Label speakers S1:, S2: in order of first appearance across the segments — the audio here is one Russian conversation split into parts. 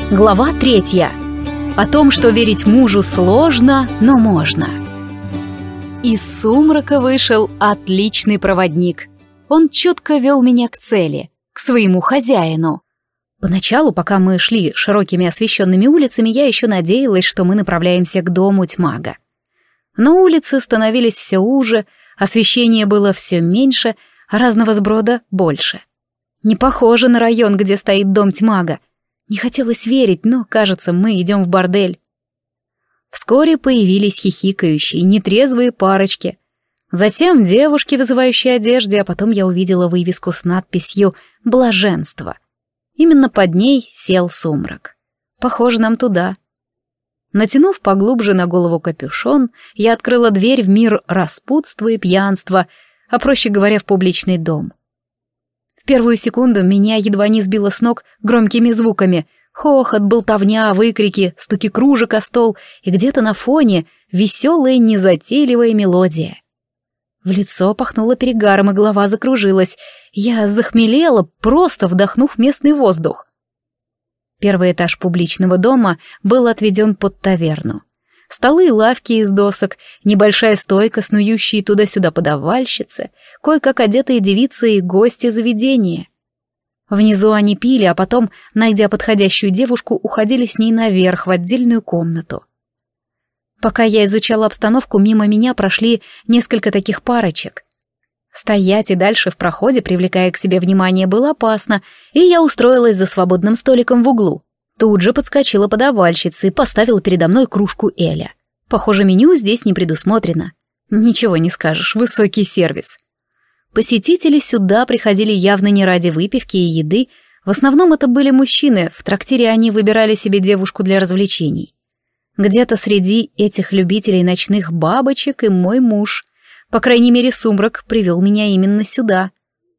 S1: Глава 3. О том, что верить мужу сложно, но можно. Из сумрака вышел отличный проводник. Он четко вел меня к цели, к своему хозяину. Поначалу, пока мы шли широкими освещенными улицами, я еще надеялась, что мы направляемся к дому тьмага. Но улицы становились все уже, освещения было все меньше, а разного сброда больше. Не похоже на район, где стоит дом тьмага. Не хотелось верить, но, кажется, мы идем в бордель. Вскоре появились хихикающие, нетрезвые парочки. Затем девушки, вызывающие одежде, а потом я увидела вывеску с надписью «Блаженство». Именно под ней сел сумрак. Похоже, нам туда. Натянув поглубже на голову капюшон, я открыла дверь в мир распутства и пьянства, а проще говоря, в публичный дом. В первую секунду меня едва не сбило с ног громкими звуками. Хохот, болтовня, выкрики, стуки кружек о стол, и где-то на фоне веселая незатейливая мелодия. В лицо пахнуло перегаром, и голова закружилась. Я захмелела, просто вдохнув местный воздух. Первый этаж публичного дома был отведен под таверну. Столы и лавки из досок, небольшая стойка, снующие туда-сюда подавальщицы, кое-как одетые девицы и гости заведения. Внизу они пили, а потом, найдя подходящую девушку, уходили с ней наверх в отдельную комнату. Пока я изучала обстановку, мимо меня прошли несколько таких парочек. Стоять и дальше в проходе, привлекая к себе внимание, было опасно, и я устроилась за свободным столиком в углу. Тут же подскочила подавальщица и поставила передо мной кружку эля. Похоже, меню здесь не предусмотрено. Ничего не скажешь, высокий сервис. Посетители сюда приходили явно не ради выпивки и еды, в основном это были мужчины, в трактире они выбирали себе девушку для развлечений. Где-то среди этих любителей ночных бабочек и мой муж. По крайней мере, сумрак привел меня именно сюда.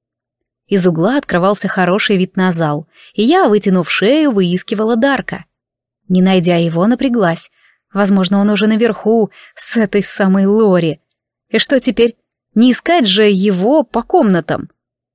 S1: Из угла открывался хороший вид на зал, и я, вытянув шею, выискивала Дарка. Не найдя его, напряглась. Возможно, он уже наверху, с этой самой Лори. И что теперь? Не искать же его по комнатам.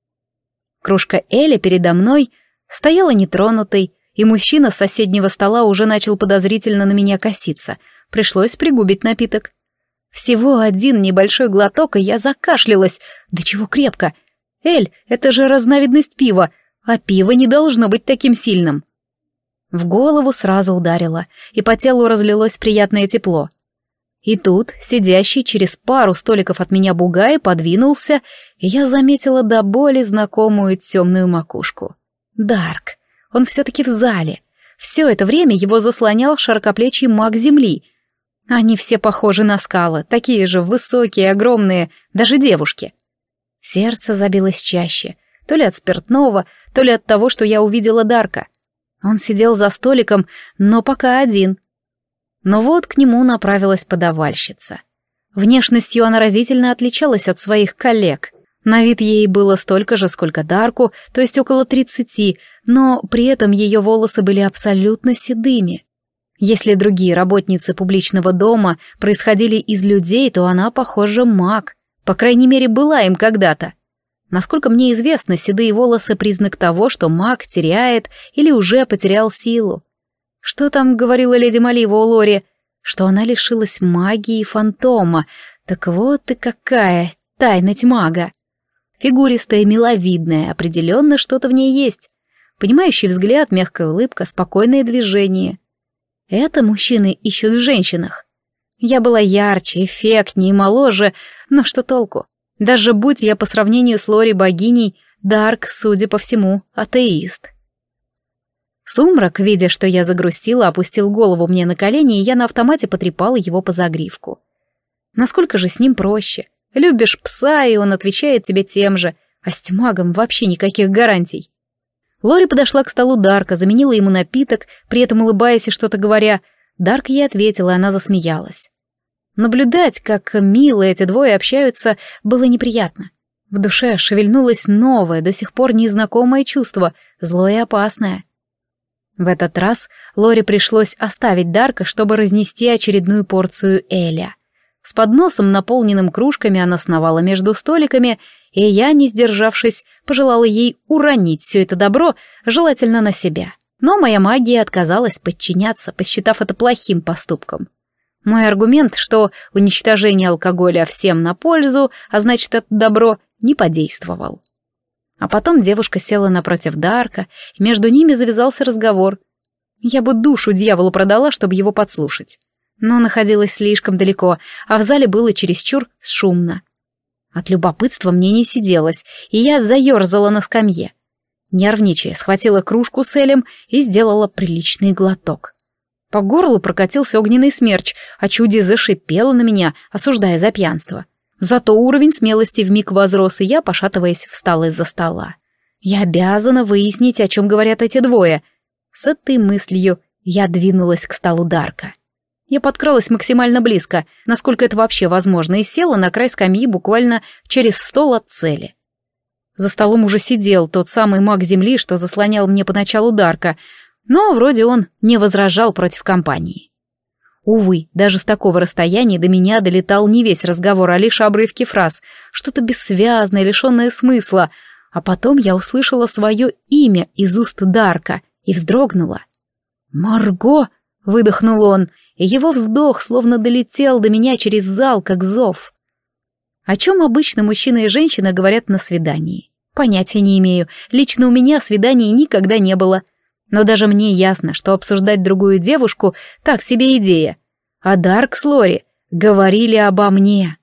S1: Кружка эля передо мной стояла нетронутой, и мужчина с соседнего стола уже начал подозрительно на меня коситься. Пришлось пригубить напиток. Всего один небольшой глоток, и я закашлялась. Да чего крепко! Эль — это же разновидность пива, а пиво не должно быть таким сильным. В голову сразу ударило, и по телу разлилось приятное тепло. И тут, сидящий через пару столиков от меня бугай, подвинулся, и я заметила до боли знакомую темную макушку. Дарк. Он все-таки в зале. Все это время его заслонял широкоплечий маг земли. Они все похожи на скалы, такие же высокие, огромные, даже девушки. Сердце забилось чаще, то ли от спиртного, то ли от того, что я увидела Дарка. Он сидел за столиком, но пока один. Но вот к нему направилась подавальщица. Внешностью она разительно отличалась от своих коллег. На вид ей было столько же, сколько Дарку, то есть около 30, но при этом ее волосы были абсолютно седыми. Если другие работницы публичного дома происходили из людей, то она, похоже, маг. По крайней мере, была им когда-то. Насколько мне известно, седые волосы — признак того, что маг теряет или уже потерял силу. Что там говорила леди Малива у Лори? Что она лишилась магии фантома. Так вот и какая тайна тьмага. Фигуристая, миловидная, определенно что-то в ней есть. Понимающий взгляд, мягкая улыбка, спокойное движение. Это мужчины ищут в женщинах. Я была ярче, эффектнее и моложе, но что толку? Даже будь я по сравнению с Лори богиней, Дарк, судя по всему, атеист. Сумрак, видя, что я загрустила, опустил голову мне на колени, и я на автомате потрепала его по загривку. Насколько же с ним проще? Любишь пса, и он отвечает тебе тем же, а с тьмагом вообще никаких гарантий. Лори подошла к столу Дарка, заменила ему напиток, при этом улыбаясь и что-то говоря. Дарк ей ответил, и она засмеялась. Наблюдать, как мило эти двое общаются, было неприятно. В душе шевельнулось новое, до сих пор незнакомое чувство, злое и опасное. В этот раз Лори пришлось оставить Дарка, чтобы разнести очередную порцию эля. С подносом, наполненным кружками, она сновала между столиками, и я, не сдержавшись, пожелала ей уронить все это добро, желательно на себя. Но моя магия отказалась подчиняться, посчитав это плохим поступком. Мой аргумент, что уничтожение алкоголя всем на пользу, а значит это добро, не подействовал. А потом девушка села напротив Дарка, и между ними завязался разговор. Я бы душу дьяволу продала, чтобы его подслушать. Но находилась слишком далеко, а в зале было чересчур шумно. От любопытства мне не сиделось, и я заерзала на скамье. Нервничая, схватила кружку с элем и сделала приличный глоток. По горлу прокатился огненный смерч, а чудо зашипело на меня, осуждая за пьянство. Зато уровень смелости вмиг возрос, и я, пошатываясь, встала из-за стола. Я обязана выяснить, о чем говорят эти двое. С этой мыслью я двинулась к столу Дарка. Я подкралась максимально близко, насколько это вообще возможно, и села на край скамьи буквально через стол от цели. За столом уже сидел тот самый маг земли, что заслонял мне поначалу Дарка, но вроде он не возражал против компании. Увы, даже с такого расстояния до меня долетал не весь разговор, а лишь обрывки фраз, что-то бессвязное, лишенное смысла, а потом я услышала свое имя из уст Дарка и вздрогнула. «Марго!» — выдохнул он, и его вздох словно долетел до меня через зал, как зов. О чем обычно мужчина и женщина говорят на свидании? Понятия не имею, лично у меня свиданий никогда не было. Но даже мне ясно, что обсуждать другую девушку — так себе идея. А Дарк с Лори говорили обо мне.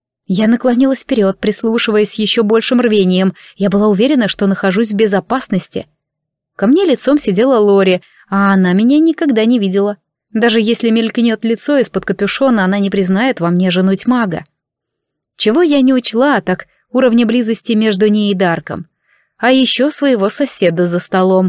S1: Я наклонилась вперед, прислушиваясь с еще большим рвением. Я была уверена, что нахожусь в безопасности. Ко мне лицом сидела Лори, а она меня никогда не видела. Даже если мелькнет лицо из-под капюшона, она не признает во мне жену мага. Чего я не учла, так уровня близости между ней и Дарком. А еще своего соседа за столом.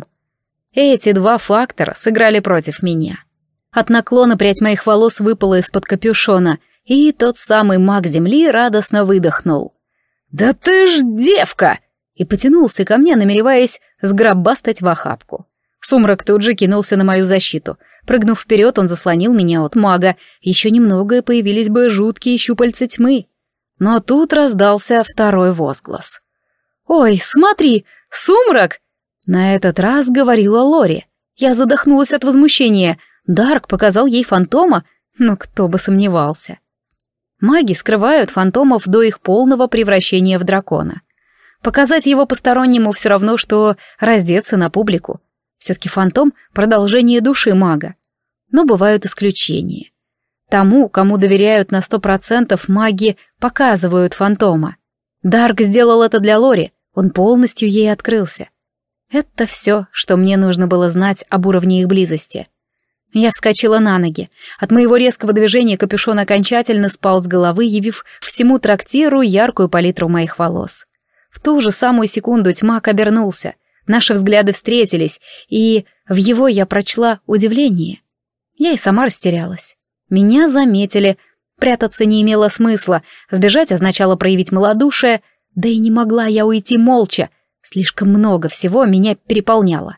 S1: Эти два фактора сыграли против меня. От наклона прядь моих волос выпала из-под капюшона, и тот самый маг земли радостно выдохнул. «Да ты ж девка!» и потянулся ко мне, намереваясь сгробастать в охапку. Сумрак тут же кинулся на мою защиту. Прыгнув вперед, он заслонил меня от мага. Еще немного, и появились бы жуткие щупальца тьмы. Но тут раздался второй возглас. «Ой, смотри, Сумрак!» На этот раз говорила Лори. Я задохнулась от возмущения. Дарк показал ей фантома, но кто бы сомневался. Маги скрывают фантомов до их полного превращения в дракона. Показать его постороннему все равно, что раздеться на публику. Все-таки фантом — продолжение души мага. Но бывают исключения. Тому, кому доверяют на 100%, маги показывают фантома. Дарк сделал это для Лори, он полностью ей открылся. Это все, что мне нужно было знать об уровне их близости. Я вскочила на ноги. От моего резкого движения капюшон окончательно спал с головы, явив всему трактиру яркую палитру моих волос. В ту же самую секунду тьмак обернулся. Наши взгляды встретились, и в его я прочла удивление. Я и сама растерялась. Меня заметили. Прятаться не имело смысла. Сбежать означало проявить малодушие. Да и не могла я уйти молча. Слишком много всего меня переполняло.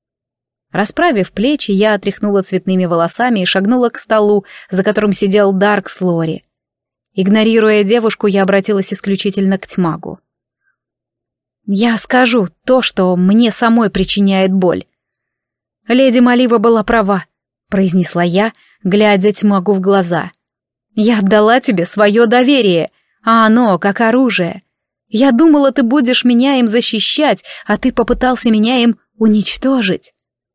S1: Расправив плечи, я отряхнула цветными волосами и шагнула к столу, за которым сидел Дарк с Лори. Игнорируя девушку, я обратилась исключительно к тьмагу. «Я скажу то, что мне самой причиняет боль». «Леди Малива была права», — произнесла я, глядя тьмагу в глаза. «Я отдала тебе свое доверие, а оно как оружие. Я думала, ты будешь меня им защищать, а ты попытался меня им уничтожить».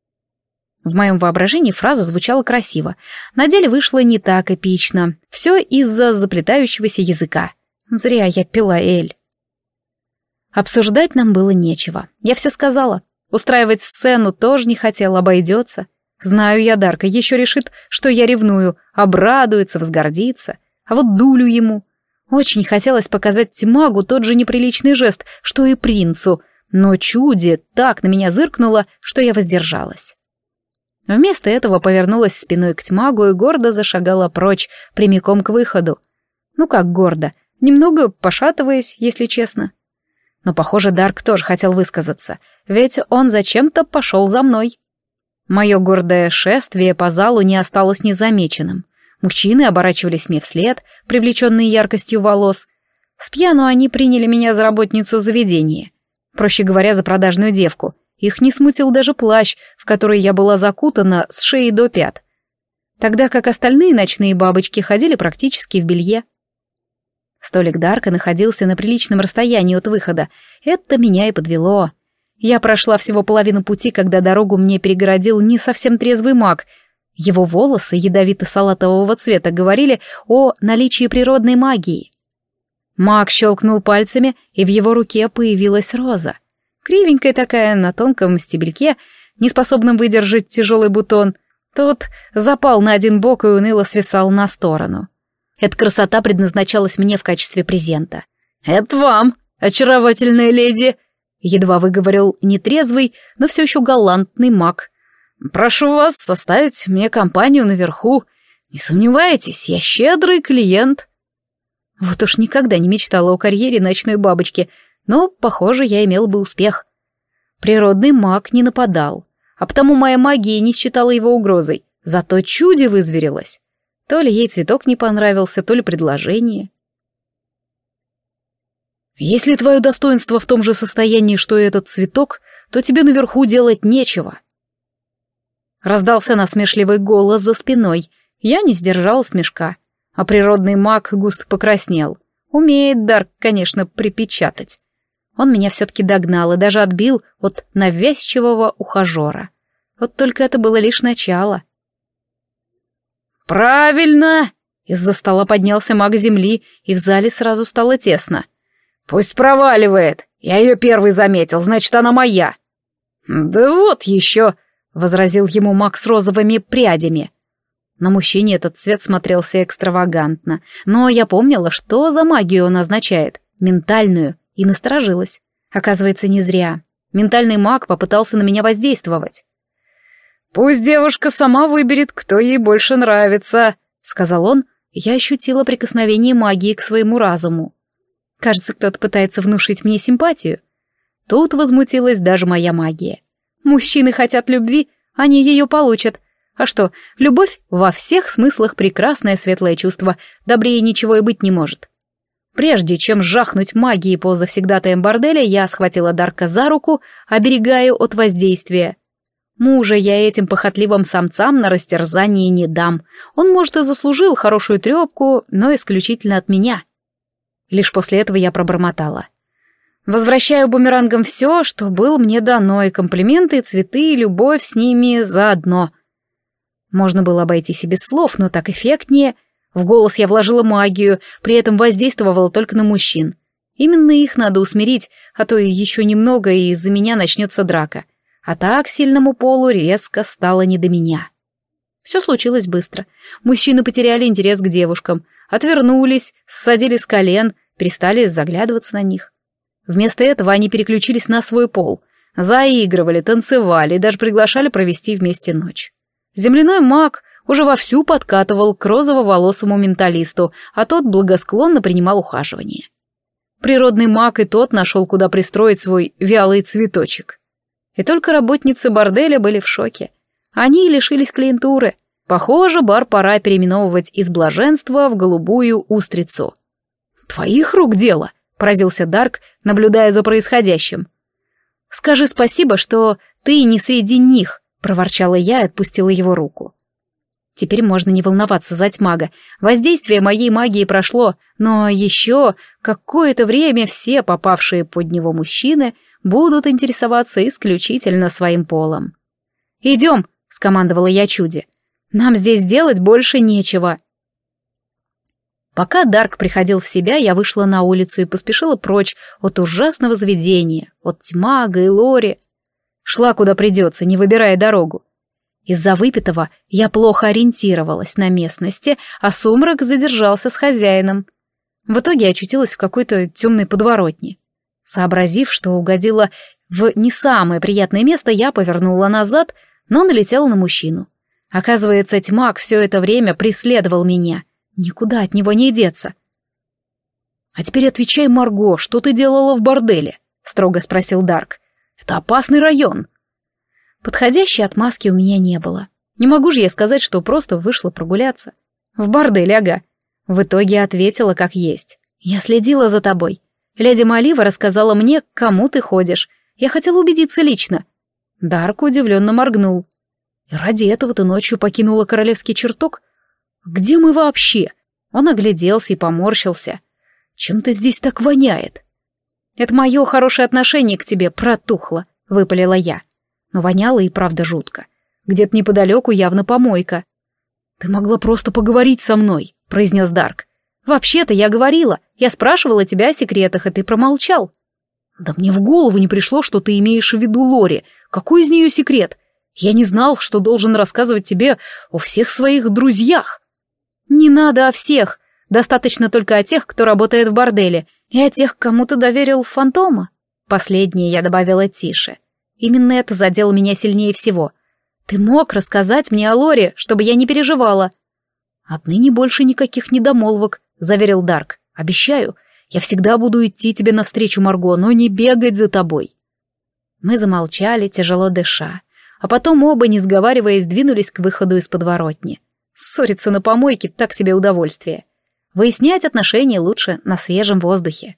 S1: В моем воображении фраза звучала красиво, на деле вышло не так эпично. Все из-за заплетающегося языка. Зря я пила эль. Обсуждать нам было нечего. Я все сказала. Устраивать сцену тоже не хотела, обойдется. Знаю я Дарка, еще решит, что я ревную, обрадуется, возгордится. А вот дулю ему. Очень хотелось показать тьмагу тот же неприличный жест, что и принцу, но чуди так на меня зыркнуло, что я воздержалась. Вместо этого повернулась спиной к тьмагу и гордо зашагала прочь, прямиком к выходу. Ну как гордо, немного пошатываясь, если честно. Но, похоже, Дарк тоже хотел высказаться, ведь он зачем-то пошел за мной. Мое гордое шествие по залу не осталось незамеченным. Мужчины оборачивались мне вслед, привлеченные яркостью волос. Спьяну они приняли меня за работницу заведения. Проще говоря, за продажную девку. Их не смутил даже плащ, в который я была закутана с шеи до пят, тогда как остальные ночные бабочки ходили практически в белье. Столик Дарка находился на приличном расстоянии от выхода. Это меня и подвело. Я прошла всего половину пути, когда дорогу мне перегородил не совсем трезвый маг. Его волосы ядовито-салатового цвета говорили о наличии природной магии. Маг щелкнул пальцами, и в его руке появилась роза. Кривенькая такая, на тонком стебельке, неспособном выдержать тяжелый бутон. Тот запал на один бок и уныло свисал на сторону. Эта красота предназначалась мне в качестве презента. «Это вам, очаровательная леди!» Едва выговорил нетрезвый, но все еще галантный маг. «Прошу вас составить мне компанию наверху. Не сомневайтесь, я щедрый клиент». Вот уж никогда не мечтала о карьере ночной бабочки, но, похоже, я имела бы успех. Природный маг не нападал, а потому моя магия не считала его угрозой, зато чуде вызверилась. То ли ей цветок не понравился, то ли предложение. «Если твое достоинство в том же состоянии, что и этот цветок, то тебе наверху делать нечего». Раздался насмешливый голос за спиной. Я не сдержала смешка, а природный маг густо покраснел. Умеет Дарк, конечно, припечатать. Он меня все-таки догнал и даже отбил от навязчивого ухажера. Вот только это было лишь начало. «Правильно!» Из-за стола поднялся маг земли, и в зале сразу стало тесно. «Пусть проваливает. Я ее первый заметил, значит, она моя». «Да вот еще!» — возразил ему маг с розовыми прядями. На мужчине этот цвет смотрелся экстравагантно, но я помнила, что за магию он означает, ментальную, и насторожилась. Оказывается, не зря. Ментальный маг попытался на меня воздействовать. «Пусть девушка сама выберет, кто ей больше нравится», — сказал он, и я ощутила прикосновение магии к своему разуму. Кажется, кто-то пытается внушить мне симпатию. Тут возмутилась даже моя магия. Мужчины хотят любви, они ее получат. А что, любовь во всех смыслах прекрасное светлое чувство, добрее ничего и быть не может. Прежде чем жахнуть магией по завсегдатаям борделя, я схватила Дарка за руку, оберегая от воздействия. Мужа я этим похотливым самцам на растерзание не дам. Он, может, и заслужил хорошую трепку, но исключительно от меня. Лишь после этого я пробормотала. Возвращаю бумерангам все, что было мне дано, и комплименты, и цветы, и любовь с ними заодно. Можно было обойтись и без слов, но так эффектнее. В голос я вложила магию, при этом воздействовала только на мужчин. Именно их надо усмирить, а то и еще немного, и из-за меня начнется драка. А так сильному полу резко стало не до меня. Все случилось быстро. Мужчины потеряли интерес к девушкам, отвернулись, ссадили с колен, перестали заглядываться на них. Вместо этого они переключились на свой пол, заигрывали, танцевали и даже приглашали провести вместе ночь. Земляной маг уже вовсю подкатывал к розово-волосому менталисту, а тот благосклонно принимал ухаживание. Природный маг и тот нашел, куда пристроить свой вялый цветочек. И только работницы борделя были в шоке. Они лишились клиентуры. Похоже, бар пора переименовывать из блаженства в голубую устрицу. «Твоих рук дело!» — поразился Дарк, наблюдая за происходящим. «Скажи спасибо, что ты не среди них», — проворчала я и отпустила его руку. Теперь можно не волноваться за тьмага. Воздействие моей магии прошло, но еще какое-то время все попавшие под него мужчины будут интересоваться исключительно своим полом. «Идем», — скомандовала я чуде. «Нам здесь делать больше нечего». Пока Дарк приходил в себя, я вышла на улицу и поспешила прочь от ужасного заведения, от тьмага и Лори. Шла куда придется, не выбирая дорогу. Из-за выпитого я плохо ориентировалась на местности, а сумрак задержался с хозяином. В итоге я очутилась в какой-то темной подворотне. Сообразив, что угодила в не самое приятное место, я повернула назад, но налетела на мужчину. Оказывается, тьмак все это время преследовал меня. Никуда от него не деться. «А теперь отвечай, Марго, что ты делала в борделе?» — строго спросил Дарк. «Это опасный район». Подходящей отмазки у меня не было. Не могу же я сказать, что просто вышла прогуляться. В бордель, ага. В итоге ответила как есть. «Я следила за тобой. Леди Малива рассказала мне, к кому ты ходишь. Я хотела убедиться лично». Дарк удивленно моргнул. «И ради этого ты ночью покинула королевский чертог? Где мы вообще?» Он огляделся и поморщился. «Чем-то здесь так воняет». «Это мое хорошее отношение к тебе протухло», — выпалила я. Но воняло и правда жутко. Где-то неподалеку явно помойка. «Ты могла просто поговорить со мной», — произнес Дарк. «Вообще-то я говорила. Я спрашивала тебя о секретах, и ты промолчал». «Да мне в голову не пришло, что ты имеешь в виду Лори. Какой из нее секрет? Я не знал, что должен рассказывать тебе о всех своих друзьях». «Не надо о всех. Достаточно только о тех, кто работает в борделе, и о тех, кому ты доверил фантома». Последнее я добавила тише. Именно это задело меня сильнее всего. «Ты мог рассказать мне о Лори, чтобы я не переживала». «Отныне больше никаких недомолвок», — заверил Дарк. «Обещаю, я всегда буду идти тебе навстречу, Марго, но не бегать за тобой». Мы замолчали, тяжело дыша, а потом оба, не сговариваясь, двинулись к выходу из подворотни. Ссориться на помойке — так себе удовольствие. Выяснять отношения лучше на свежем воздухе.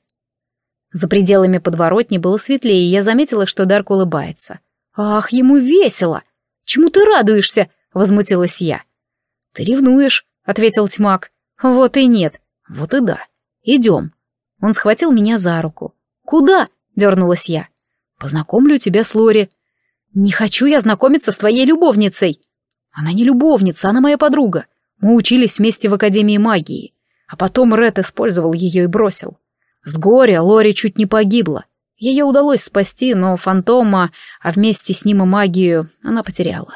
S1: За пределами подворотни было светлее, и я заметила, что Дарк улыбается. «Ах, ему весело! Чему ты радуешься?» — возмутилась я. «Ты ревнуешь», — ответил тьмак. «Вот и нет. Вот и да. Идем». Он схватил меня за руку. «Куда?» — дернулась я. «Познакомлю тебя с Лори». «Не хочу я знакомиться с твоей любовницей». «Она не любовница, она моя подруга. Мы учились вместе в Академии магии. А потом Ред использовал ее и бросил. С горя Лори чуть не погибла. Ее удалось спасти, но фантома, а вместе с ним и магию, она потеряла».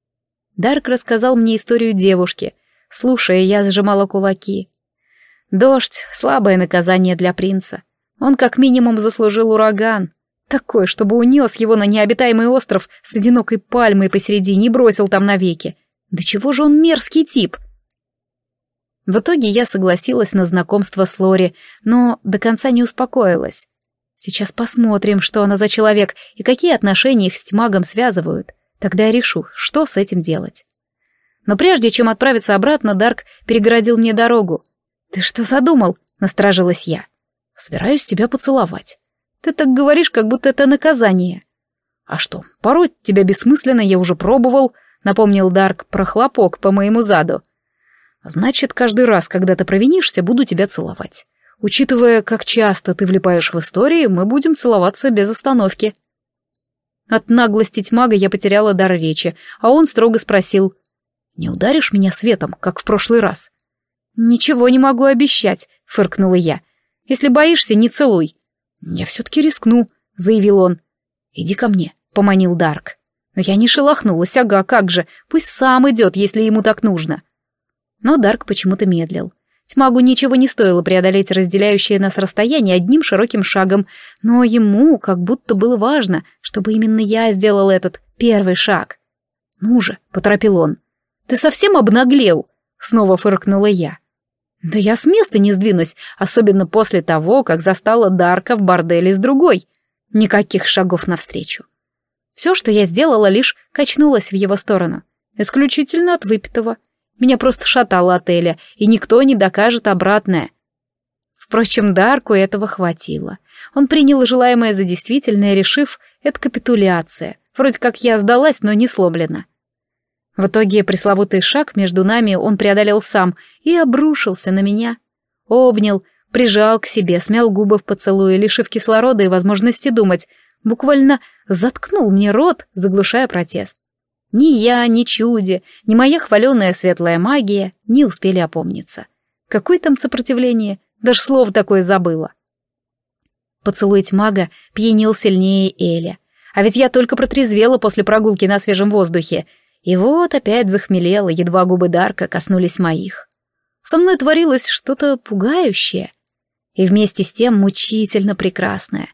S1: Дарк рассказал мне историю девушки. Слушая, я сжимала кулаки. Дождь — слабое наказание для принца. Он как минимум заслужил ураган. Такой, чтобы унес его на необитаемый остров с одинокой пальмой посередине и бросил там навеки. Да чего же он мерзкий тип? В итоге я согласилась на знакомство с Лори, но до конца не успокоилась. Сейчас посмотрим, что она за человек и какие отношения их с тьмагом связывают. Тогда я решу, что с этим делать. Но прежде чем отправиться обратно, Дарк перегородил мне дорогу. «Ты что задумал?» — насторожилась я. «Собираюсь тебя поцеловать». «Ты так говоришь, как будто это наказание». «А что, пороть тебя бессмысленно, я уже пробовал», — напомнил Дарк про хлопок по моему заду. «Значит, каждый раз, когда ты провинишься, буду тебя целовать. Учитывая, как часто ты влипаешь в истории, мы будем целоваться без остановки». От наглости тьмага я потеряла дар речи, а он строго спросил: «Не ударишь меня светом, как в прошлый раз?» «Ничего не могу обещать», — фыркнула я. «Если боишься, не целуй». «Я все-таки рискну», — заявил он. «Иди ко мне», — поманил Дарк. Но я не шелохнулась, ага, как же, пусть сам идет, если ему так нужно. Но Дарк почему-то медлил. Тьмагу ничего не стоило преодолеть разделяющее нас расстояние одним широким шагом, но ему как будто было важно, чтобы именно я сделал этот первый шаг. «Ну же», — поторопил он. «Ты совсем обнаглел?» — снова фыркнула я. «Да я с места не сдвинусь, особенно после того, как застала Дарка в борделе с другой. Никаких шагов навстречу». Все, что я сделала, лишь качнулась в его сторону. Исключительно от выпитого. Меня просто шатало от Эля, и никто не докажет обратное. Впрочем, Дарку этого хватило. Он принял желаемое за действительное, решив, это капитуляция. Вроде как я сдалась, но не сломлена. В итоге пресловутый шаг между нами он преодолел сам и обрушился на меня. Обнял, прижал к себе, смял губы в поцелуе, лишив кислорода и возможности думать, буквально заткнул мне рот, заглушая протест. Ни я, ни чуди, ни моя хваленая светлая магия не успели опомниться. Какое там сопротивление, даже слово такое забыла. Поцелуй тьмага пьянил сильнее Эля. А ведь я только протрезвела после прогулки на свежем воздухе. И вот опять захмелела, едва губы Дарка коснулись моих. Со мной творилось что-то пугающее и вместе с тем мучительно прекрасное.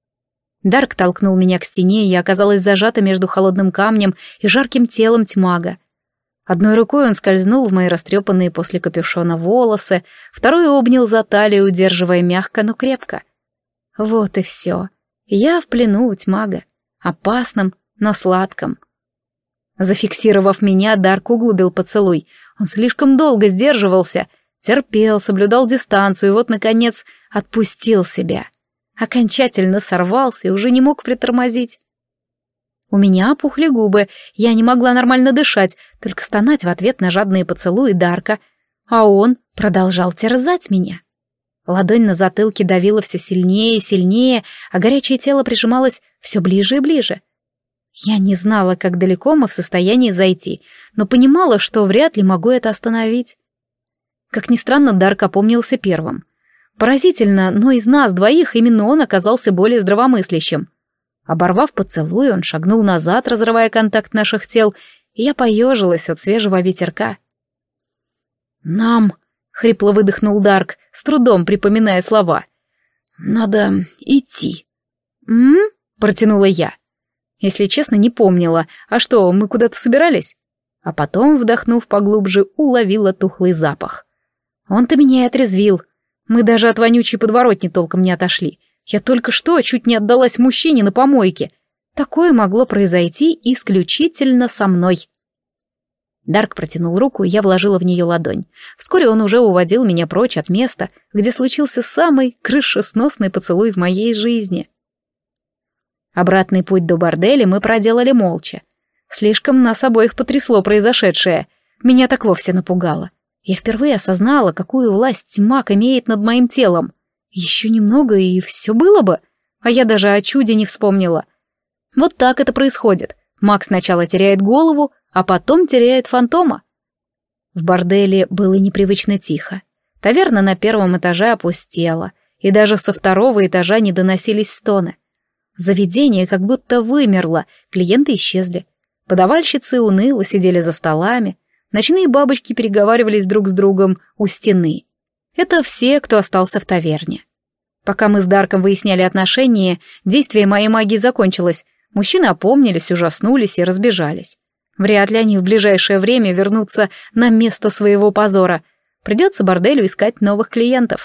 S1: Дарк толкнул меня к стене, и я оказалась зажата между холодным камнем и жарким телом тьмага. Одной рукой он скользнул в мои растрепанные после капюшона волосы, второй обнял за талию, удерживая мягко, но крепко. Вот и все. Я в плену у тьмага, опасном, но сладком. Зафиксировав меня, Дарк углубил поцелуй. Он слишком долго сдерживался, терпел, соблюдал дистанцию и вот, наконец, отпустил себя. Окончательно сорвался и уже не мог притормозить. У меня опухли губы, я не могла нормально дышать, только стонать в ответ на жадные поцелуи Дарка, а он продолжал терзать меня. Ладонь на затылке давила все сильнее и сильнее, а горячее тело прижималось все ближе и ближе. Я не знала, как далеко мы в состоянии зайти, но понимала, что вряд ли могу это остановить. Как ни странно, Дарк опомнился первым. Поразительно, но из нас двоих именно он оказался более здравомыслящим. Оборвав поцелуй, он шагнул назад, разрывая контакт наших тел, и я поежилась от свежего ветерка. «Нам», — хрипло выдохнул Дарк, с трудом припоминая слова, — «надо идти». Протянула я. Если честно, не помнила. А что, мы куда-то собирались? А потом, вдохнув поглубже, уловила тухлый запах. Он-то меня и отрезвил. Мы даже от вонючей подворотни толком не отошли. Я только что чуть не отдалась мужчине на помойке. Такое могло произойти исключительно со мной. Дарк протянул руку, и я вложила в нее ладонь. Вскоре он уже уводил меня прочь от места, где случился самый крышесносный поцелуй в моей жизни. Обратный путь до борделя мы проделали молча. Слишком нас обоих потрясло произошедшее. Меня так вовсе напугало. Я впервые осознала, какую власть маг имеет над моим телом. Еще немного, и все было бы. А я даже о чуде не вспомнила. Вот так это происходит. Маг сначала теряет голову, а потом теряет фантома. В борделе было непривычно тихо. Таверна на первом этаже опустела, и даже со второго этажа не доносились стоны. Заведение как будто вымерло, клиенты исчезли. Подавальщицы уныло сидели за столами, ночные бабочки переговаривались друг с другом у стены. Это все, кто остался в таверне. Пока мы с Дарком выясняли отношения, действие моей магии закончилось. Мужчины опомнились, ужаснулись и разбежались. Вряд ли они в ближайшее время вернутся на место своего позора. Придется борделю искать новых клиентов.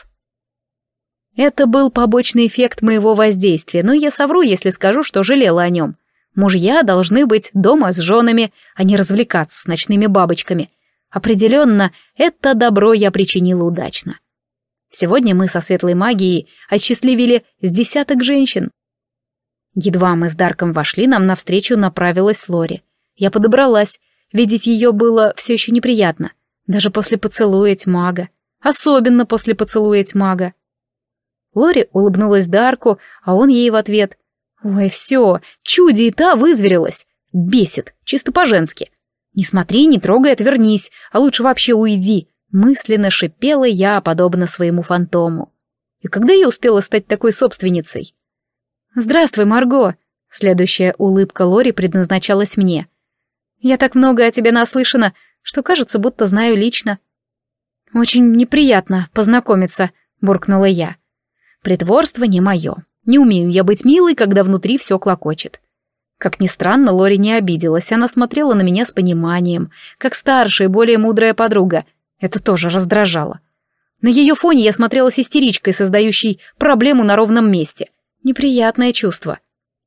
S1: Это был побочный эффект моего воздействия, но я совру, если скажу, что жалела о нем. Мужья должны быть дома с женами, а не развлекаться с ночными бабочками. Определенно, это добро я причинила удачно. Сегодня мы со светлой магией осчастливили с десяток женщин. Едва мы с Дарком вошли, нам навстречу направилась Лори. Я подобралась, видеть ее было все еще неприятно, даже после поцелуя тьмага. Особенно после поцелуя тьмага. Лори улыбнулась Дарку, а он ей в ответ. «Ой, все, чуди и та вызверилась. Бесит, чисто по-женски. Не смотри, не трогай, отвернись, а лучше вообще уйди», мысленно шипела я, подобно своему фантому. И когда я успела стать такой собственницей? «Здравствуй, Марго!» Следующая улыбка Лори предназначалась мне. «Я так много о тебе наслышана, что кажется, будто знаю лично». «Очень неприятно познакомиться», — буркнула я. Притворство не мое. Не умею я быть милой, когда внутри все клокочет. Как ни странно, Лори не обиделась, она смотрела на меня с пониманием, как старшая и более мудрая подруга. Это тоже раздражало. На ее фоне я смотрелась истеричкой, создающей проблему на ровном месте. Неприятное чувство.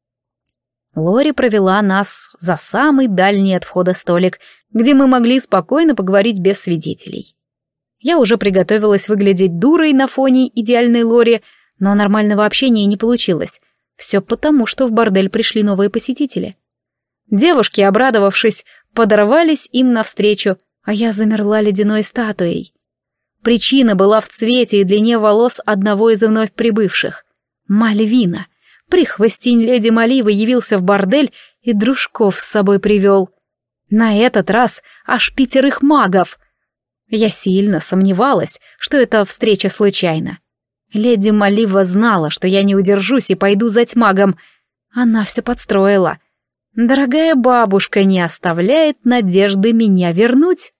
S1: Лори провела нас за самый дальний от входа столик, где мы могли спокойно поговорить без свидетелей. Я уже приготовилась выглядеть дурой на фоне идеальной Лори, но нормального общения не получилось. Все потому, что в бордель пришли новые посетители. Девушки, обрадовавшись, подорвались им навстречу, а я замерла ледяной статуей. Причина была в цвете и длине волос одного из вновь прибывших. Мальвина. Прихвостень леди Маливы явился в бордель и дружков с собой привел. На этот раз аж 5 магов. Я сильно сомневалась, что эта встреча случайна. Леди Малива знала, что я не удержусь и пойду за тьмагом. Она все подстроила. Дорогая бабушка не оставляет надежды меня вернуть.